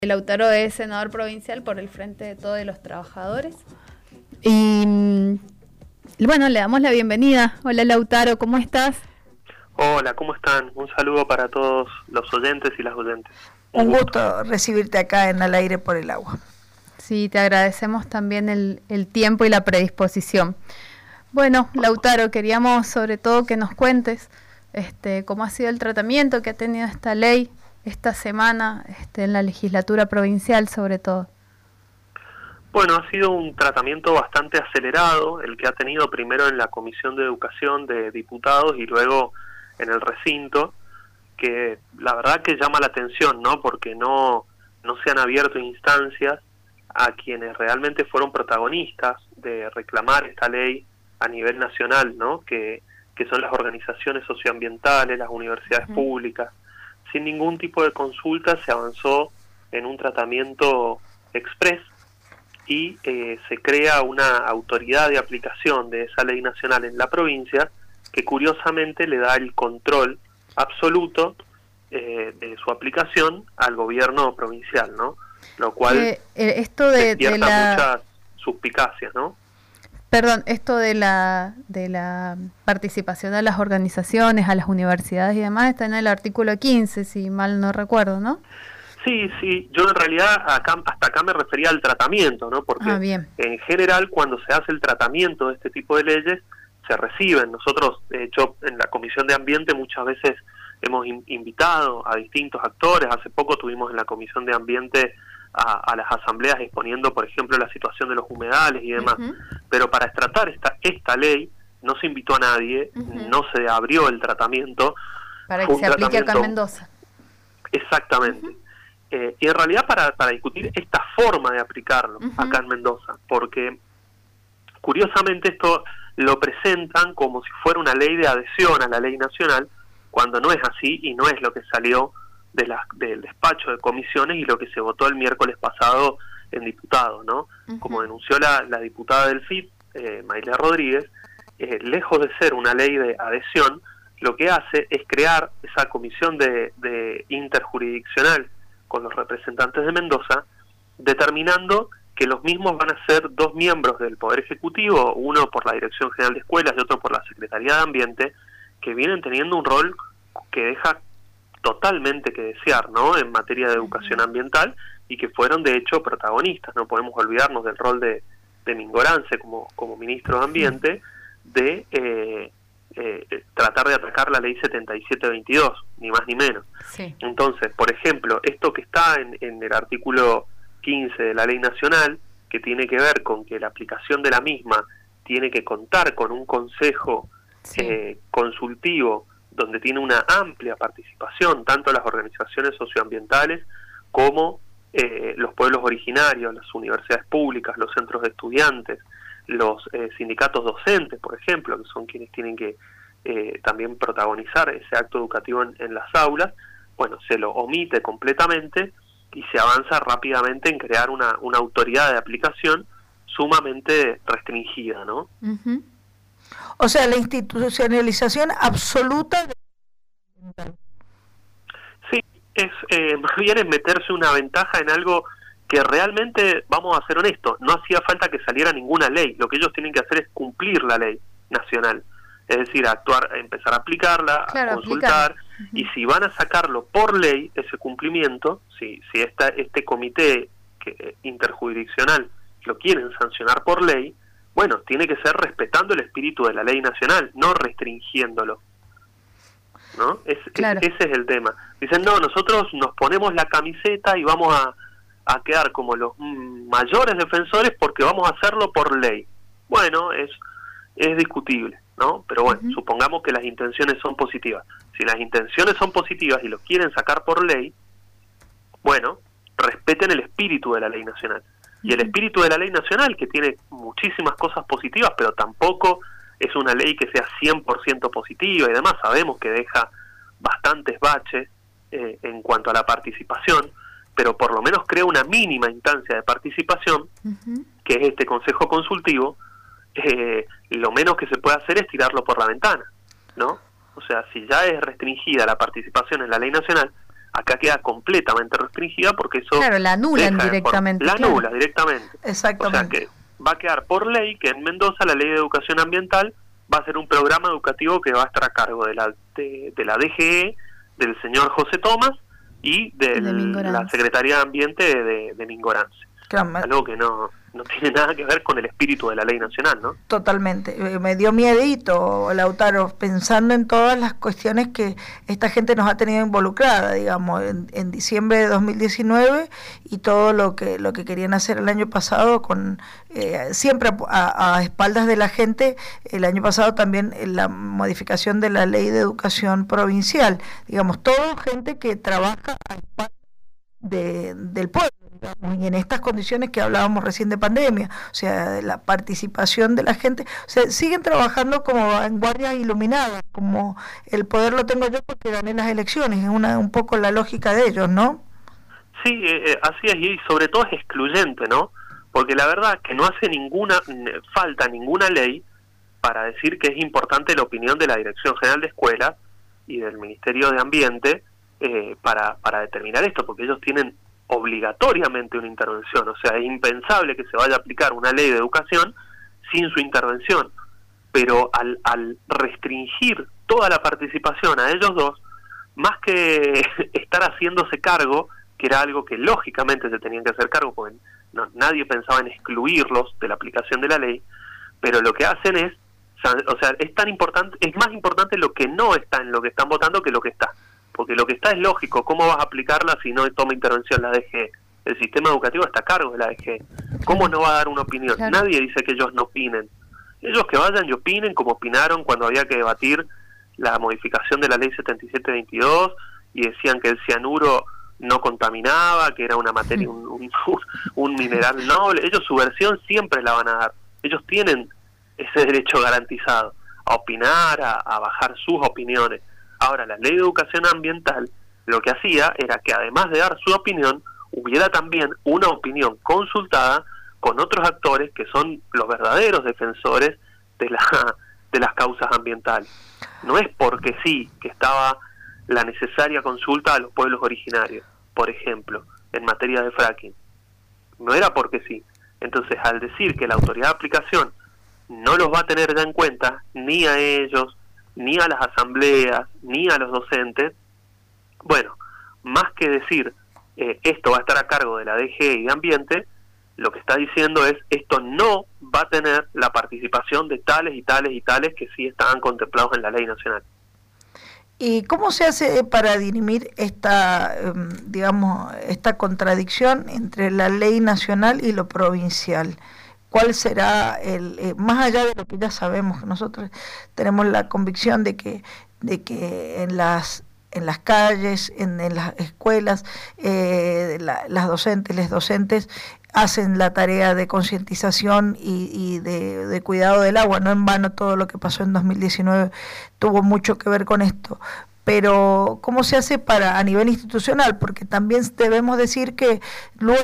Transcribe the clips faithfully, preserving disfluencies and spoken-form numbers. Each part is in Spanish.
Lautaro es senador provincial por el Frente de Todos los Trabajadores. Y bueno, le damos la bienvenida. Hola Lautaro, ¿cómo estás? Hola, ¿cómo están? Un saludo para todos los oyentes y las oyentes. Un, Un gusto. gusto recibirte acá en Al Aire por el Agua. Sí, te agradecemos también el, el tiempo y la predisposición. Bueno, Lautaro, queríamos sobre todo que nos cuentes este, cómo ha sido el tratamiento que ha tenido esta ley esta semana este, en la legislatura provincial, sobre todo. Bueno, ha sido un tratamiento bastante acelerado, el que ha tenido primero en la Comisión de Educación de Diputados y luego en el recinto, que la verdad que llama la atención, ¿no? Porque no, no se han abierto instancias a quienes realmente fueron protagonistas de reclamar esta ley a nivel nacional, ¿no? Que, que son las organizaciones socioambientales, las universidades uh-huh. públicas. Sin ningún tipo de consulta se avanzó en un tratamiento express y eh, se crea una autoridad de aplicación de esa ley nacional en la provincia que curiosamente le da el control absoluto eh, de su aplicación al gobierno provincial, ¿no? Lo cual eh, eh, esto de, despierta de la... muchas suspicacias, ¿no? Perdón, esto de la de la participación de las organizaciones, a las universidades y demás, está en el artículo quince, si mal no recuerdo, ¿no? Sí, sí, yo en realidad acá, hasta acá me refería al tratamiento, ¿no? Porque ah, bien. en general cuando se hace el tratamiento de este tipo de leyes, se reciben. Nosotros, de hecho, en la Comisión de Ambiente muchas veces hemos in- invitado a distintos actores. Hace poco tuvimos en la Comisión de Ambiente A, a las asambleas exponiendo, por ejemplo, la situación de los humedales y demás. Uh-huh. Pero para tratar esta esta ley no se invitó a nadie, uh-huh. no se abrió el tratamiento. Para que se aplique acá en Mendoza. Exactamente. Uh-huh. Eh, y en realidad para, para discutir esta forma de aplicarlo uh-huh. acá en Mendoza, porque curiosamente esto lo presentan como si fuera una ley de adhesión a la ley nacional, cuando no es así y no es lo que salió de la, del despacho de comisiones y lo que se votó el miércoles pasado en diputados, ¿no? Uh-huh. Como denunció la, la diputada del F I P, eh, Mayla Rodríguez, eh, lejos de ser una ley de adhesión, lo que hace es crear esa comisión de, de interjurisdiccional con los representantes de Mendoza, determinando que los mismos van a ser dos miembros del Poder Ejecutivo, uno por la Dirección General de Escuelas y otro por la Secretaría de Ambiente, que vienen teniendo un rol que deja totalmente que desear, ¿no? En materia de educación ambiental y que fueron de hecho protagonistas. No podemos olvidarnos del rol de, de Mingorance como, como ministro de Ambiente, de eh, eh, tratar de atacar la ley setenta y siete veintidós, ni más ni menos. Sí. Entonces, por ejemplo, esto que está en, en el artículo quince de la ley nacional, que tiene que ver con que la aplicación de la misma tiene que contar con un consejo sí. eh, consultivo donde tiene una amplia participación, tanto las organizaciones socioambientales como eh, los pueblos originarios, las universidades públicas, los centros de estudiantes, los eh, sindicatos docentes, por ejemplo, que son quienes tienen que eh, también protagonizar ese acto educativo en, en las aulas. Bueno, se lo omite completamente y se avanza rápidamente en crear una, una autoridad de aplicación sumamente restringida, ¿no? Uh-huh. O sea, la institucionalización absoluta de... Sí, es eh, más bien es meterse una ventaja en algo que realmente, vamos a ser honestos, no hacía falta que saliera ninguna ley. Lo que ellos tienen que hacer es cumplir la ley nacional, es decir, actuar, empezar a aplicarla, claro, a consultar, aplicar. Uh-huh. Y si van a sacarlo por ley, ese cumplimiento, si, si esta, este comité que, interjurisdiccional lo quieren sancionar por ley, bueno, tiene que ser respetando el espíritu de la ley nacional, no restringiéndolo, ¿no? Es, claro. es, ese es el tema. Dicen, no, nosotros nos ponemos la camiseta y vamos a, a quedar como los mm, mayores defensores porque vamos a hacerlo por ley. Bueno, es, es discutible, ¿no? Pero bueno, uh-huh. supongamos que las intenciones son positivas. Si las intenciones son positivas y lo quieren sacar por ley, bueno, respeten el espíritu de la ley nacional. Y el espíritu de la ley nacional, que tiene muchísimas cosas positivas, pero tampoco es una ley que sea cien por ciento positiva y demás. Sabemos que deja bastantes baches eh, en cuanto a la participación, pero por lo menos crea una mínima instancia de participación, uh-huh. que es este consejo consultivo. Eh, lo menos que se puede hacer es tirarlo por la ventana, ¿no? O sea, si ya es restringida la participación en la ley nacional, Acá queda completamente restringida porque eso... Claro, la anulan directamente. La claro. anula directamente. Exactamente. O sea que va a quedar por ley que en Mendoza la Ley de Educación Ambiental va a ser un programa educativo que va a estar a cargo de la, de, de la D G E, del señor José Tomás y de, de la Secretaría de Ambiente de, de, de Mingorance. Claro, algo que no, no tiene nada que ver con el espíritu de la ley nacional, ¿no? Totalmente. Me dio miedito, Lautaro, pensando en todas las cuestiones que esta gente nos ha tenido involucrada, digamos, en, en diciembre de dos mil diecinueve y todo lo que lo que querían hacer el año pasado, con eh, siempre a, a espaldas de la gente. El año pasado también la modificación de la ley de educación provincial, digamos, todo gente que trabaja a espaldas de, del pueblo. Y en estas condiciones que hablábamos recién de pandemia, o sea, de la participación de la gente, o sea, siguen trabajando como en guardias iluminadas, como el poder lo tengo yo porque gané las elecciones, es una un poco la lógica de ellos, ¿no? Sí, eh, así es, y sobre todo es excluyente, ¿no? Porque la verdad que no hace ninguna falta ninguna ley para decir que es importante la opinión de la Dirección General de Escuelas y del Ministerio de Ambiente eh, para, para determinar esto, porque ellos tienen obligatoriamente una intervención, o sea, es impensable que se vaya a aplicar una ley de educación sin su intervención, pero al, al restringir toda la participación a ellos dos, más que estar haciéndose cargo, que era algo que lógicamente se tenían que hacer cargo, porque no, nadie pensaba en excluirlos de la aplicación de la ley, pero lo que hacen es, o sea, es tan importante, es más importante lo que no está en lo que están votando que lo que está. Porque lo que está es lógico, ¿cómo vas a aplicarla si no toma intervención la D G E? El sistema educativo está a cargo de la D G E. ¿Cómo no va a dar una opinión? Claro. Nadie dice que ellos no opinen. Ellos que vayan y opinen como opinaron cuando había que debatir la modificación de la ley setenta y siete veintidós y decían que el cianuro no contaminaba, que era una materia, un, un, un mineral noble. Ellos su versión siempre la van a dar. Ellos tienen ese derecho garantizado a opinar, a, a bajar sus opiniones. Ahora, la ley de educación ambiental lo que hacía era que además de dar su opinión, hubiera también una opinión consultada con otros actores que son los verdaderos defensores de, la, de las causas ambientales. No es porque sí que estaba la necesaria consulta a los pueblos originarios, por ejemplo, en materia de fracking. No era porque sí. Entonces, al decir que la autoridad de aplicación no los va a tener ya en cuenta, ni a ellos, ni a las asambleas, ni a los docentes, bueno, más que decir eh, esto va a estar a cargo de la D G E y de Ambiente, lo que está diciendo es esto no va a tener la participación de tales y tales y tales que sí estaban contemplados en la ley nacional. ¿Y cómo se hace para dirimir esta, digamos, esta contradicción entre la ley nacional y lo provincial? ¿Cuál será el, eh, más allá de lo que ya sabemos, nosotros tenemos la convicción de que, de que en las en las calles, en, en las escuelas, eh, la, las docentes, los docentes hacen la tarea de concientización y, y de, de cuidado del agua? No en vano todo lo que pasó en dos mil diecinueve tuvo mucho que ver con esto. Pero ¿cómo se hace para a nivel institucional? Porque también debemos decir que luego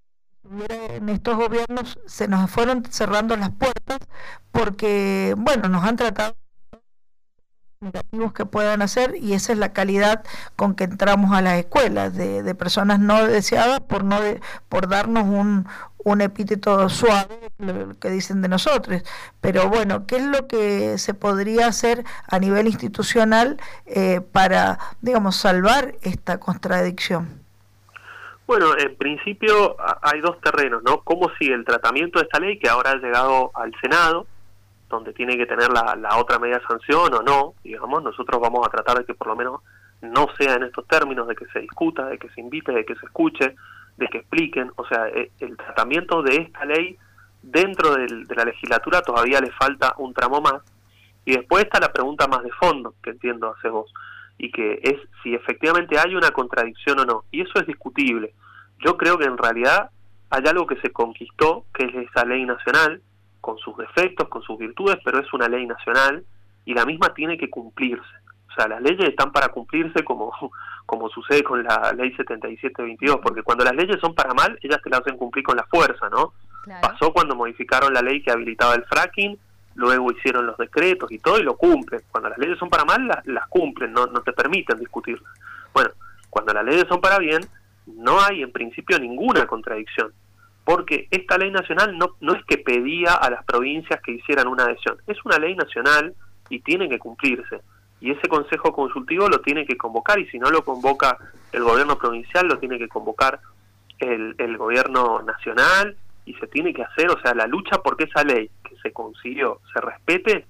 en estos gobiernos se nos fueron cerrando las puertas porque, bueno, nos han tratado negativos que puedan hacer, y esa es la calidad con que entramos a las escuelas, de, de personas no deseadas por no de, por darnos un, un epíteto suave, lo que dicen de nosotros. Pero bueno, ¿qué es lo que se podría hacer a nivel institucional eh, para, digamos, salvar esta contradicción? Bueno, en principio hay dos terrenos, ¿no? ¿Cómo sigue el tratamiento de esta ley que ahora ha llegado al Senado, donde tiene que tener la, la otra media sanción o no? Digamos, nosotros vamos a tratar de que por lo menos no sea en estos términos, de que se discuta, de que se invite, de que se escuche, de que expliquen. O sea, el tratamiento de esta ley dentro del, de la legislatura todavía le falta un tramo más. Y después está la pregunta más de fondo, que entiendo hace vos, y que es si efectivamente hay una contradicción o no, y eso es discutible. Yo creo que en realidad hay algo que se conquistó, que es esa ley nacional, con sus defectos, con sus virtudes, pero es una ley nacional, y la misma tiene que cumplirse. O sea, las leyes están para cumplirse como, como sucede con la ley setenta y siete veintidós, porque cuando las leyes son para mal, ellas te las hacen cumplir con la fuerza, ¿no? Claro. Pasó cuando modificaron la ley que habilitaba el fracking, luego hicieron los decretos y todo, y lo cumplen. Cuando las leyes son para mal, las, las cumplen, no, no te permiten discutirlas. Bueno, Cuando las leyes son para bien, no hay en principio ninguna contradicción, porque esta ley nacional no, no es que pedía a las provincias que hicieran una adhesión, es una ley nacional y tiene que cumplirse, y ese consejo consultivo lo tiene que convocar, y si no lo convoca el gobierno provincial, lo tiene que convocar el, el gobierno nacional, y se tiene que hacer, o sea, la lucha porque esa ley que se consiguió se respete,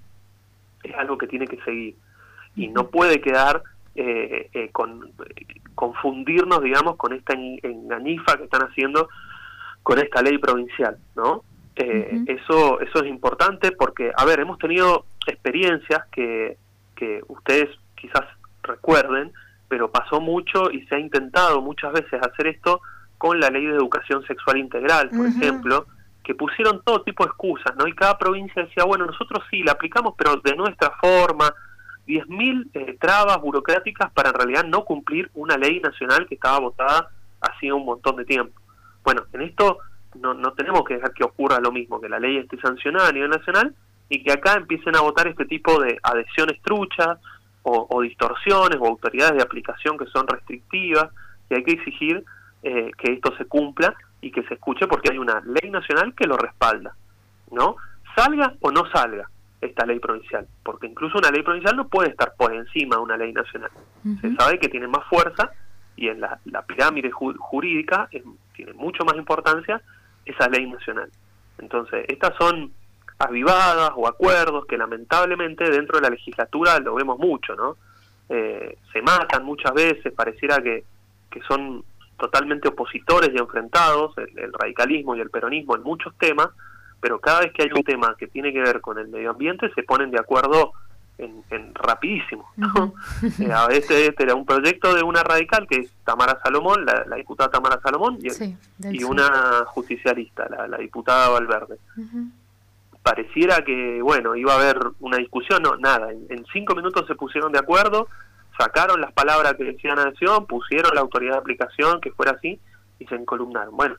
es algo que tiene que seguir, y no puede quedar eh, eh, con eh, confundirnos, digamos, con esta engañifa que están haciendo con esta ley provincial, ¿no? Eh, uh-huh. Eso eso es importante porque, a ver, hemos tenido experiencias que, que ustedes quizás recuerden, pero pasó mucho y se ha intentado muchas veces hacer esto con la ley de educación sexual integral, por uh-huh. ejemplo, que pusieron todo tipo de excusas, ¿no? Y cada provincia decía, bueno, nosotros sí, la aplicamos, pero de nuestra forma, diez mil eh, trabas burocráticas para en realidad no cumplir una ley nacional que estaba votada hacía un montón de tiempo. Bueno, en esto no, no tenemos que dejar que ocurra lo mismo, que la ley esté sancionada a nivel nacional y que acá empiecen a votar este tipo de adhesiones truchas o, o distorsiones o autoridades de aplicación que son restrictivas, y hay que exigir eh, que esto se cumpla y que se escuche porque hay una ley nacional que lo respalda, ¿no? Salga o no salga esta ley provincial, porque incluso una ley provincial no puede estar por encima de una ley nacional. Uh-huh. Se sabe que tiene más fuerza y en la, la pirámide ju- jurídica es, tiene mucho más importancia esa ley nacional. Entonces, estas son avivadas o acuerdos que lamentablemente dentro de la legislatura lo vemos mucho, ¿no? Eh, se matan muchas veces, pareciera que, que son totalmente opositores y enfrentados, el, el radicalismo y el peronismo en muchos temas, pero cada vez que hay un tema que tiene que ver con el medio ambiente se ponen de acuerdo en, en rapidísimo, ¿no? Uh-huh. eh, a veces este era un proyecto de una radical que es Tamara Salomón, la, la diputada Tamara Salomón, y, sí, y una justicialista, la, la diputada Valverde. Uh-huh. Pareciera que, bueno, iba a haber una discusión, no, nada, en, en cinco minutos se pusieron de acuerdo, sacaron las palabras que decían adhesión, pusieron la autoridad de aplicación, que fuera así, y se encolumnaron. Bueno,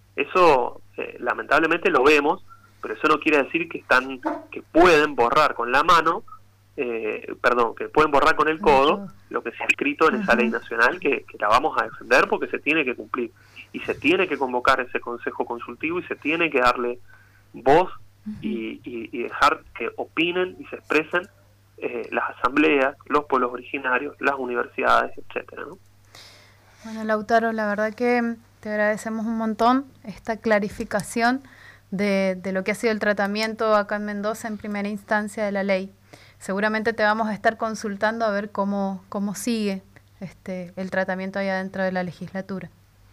eso eh, lamentablemente lo vemos, pero eso no quiere decir que están que pueden borrar con la mano, eh, perdón, que pueden borrar con el codo lo que se ha escrito en esa ley nacional, que, que la vamos a defender porque se tiene que cumplir, y se tiene que convocar ese consejo consultivo y se tiene que darle voz y, y, y dejar que opinen y se expresen eh, las asambleas, los pueblos originarios, las universidades, etcétera, ¿no? Bueno, Lautaro, la verdad que te agradecemos un montón esta clarificación de, de lo que ha sido el tratamiento acá en Mendoza en primera instancia de la ley. Seguramente te vamos a estar consultando a ver cómo, cómo sigue este el tratamiento allá dentro de la legislatura.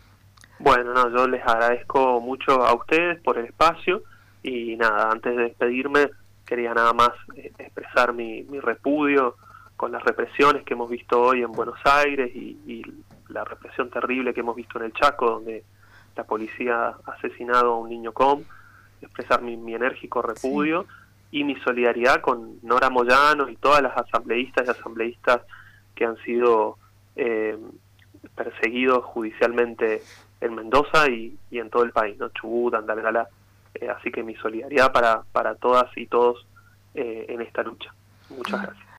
Bueno, no, yo les agradezco mucho a ustedes por el espacio y nada, antes de despedirme quería nada más eh, expresar mi, mi repudio con las represiones que hemos visto hoy en Buenos Aires y, y la represión terrible que hemos visto en el Chaco, donde la policía ha asesinado a un niño com, expresar mi, mi enérgico repudio sí. y mi solidaridad con Nora Moyano y todas las asambleístas y asambleístas que han sido eh, perseguidos judicialmente en Mendoza y, y en todo el país, ¿no? Chubut, Andalgalá, eh, así que mi solidaridad para, para todas y todos eh, en esta lucha. Muchas gracias.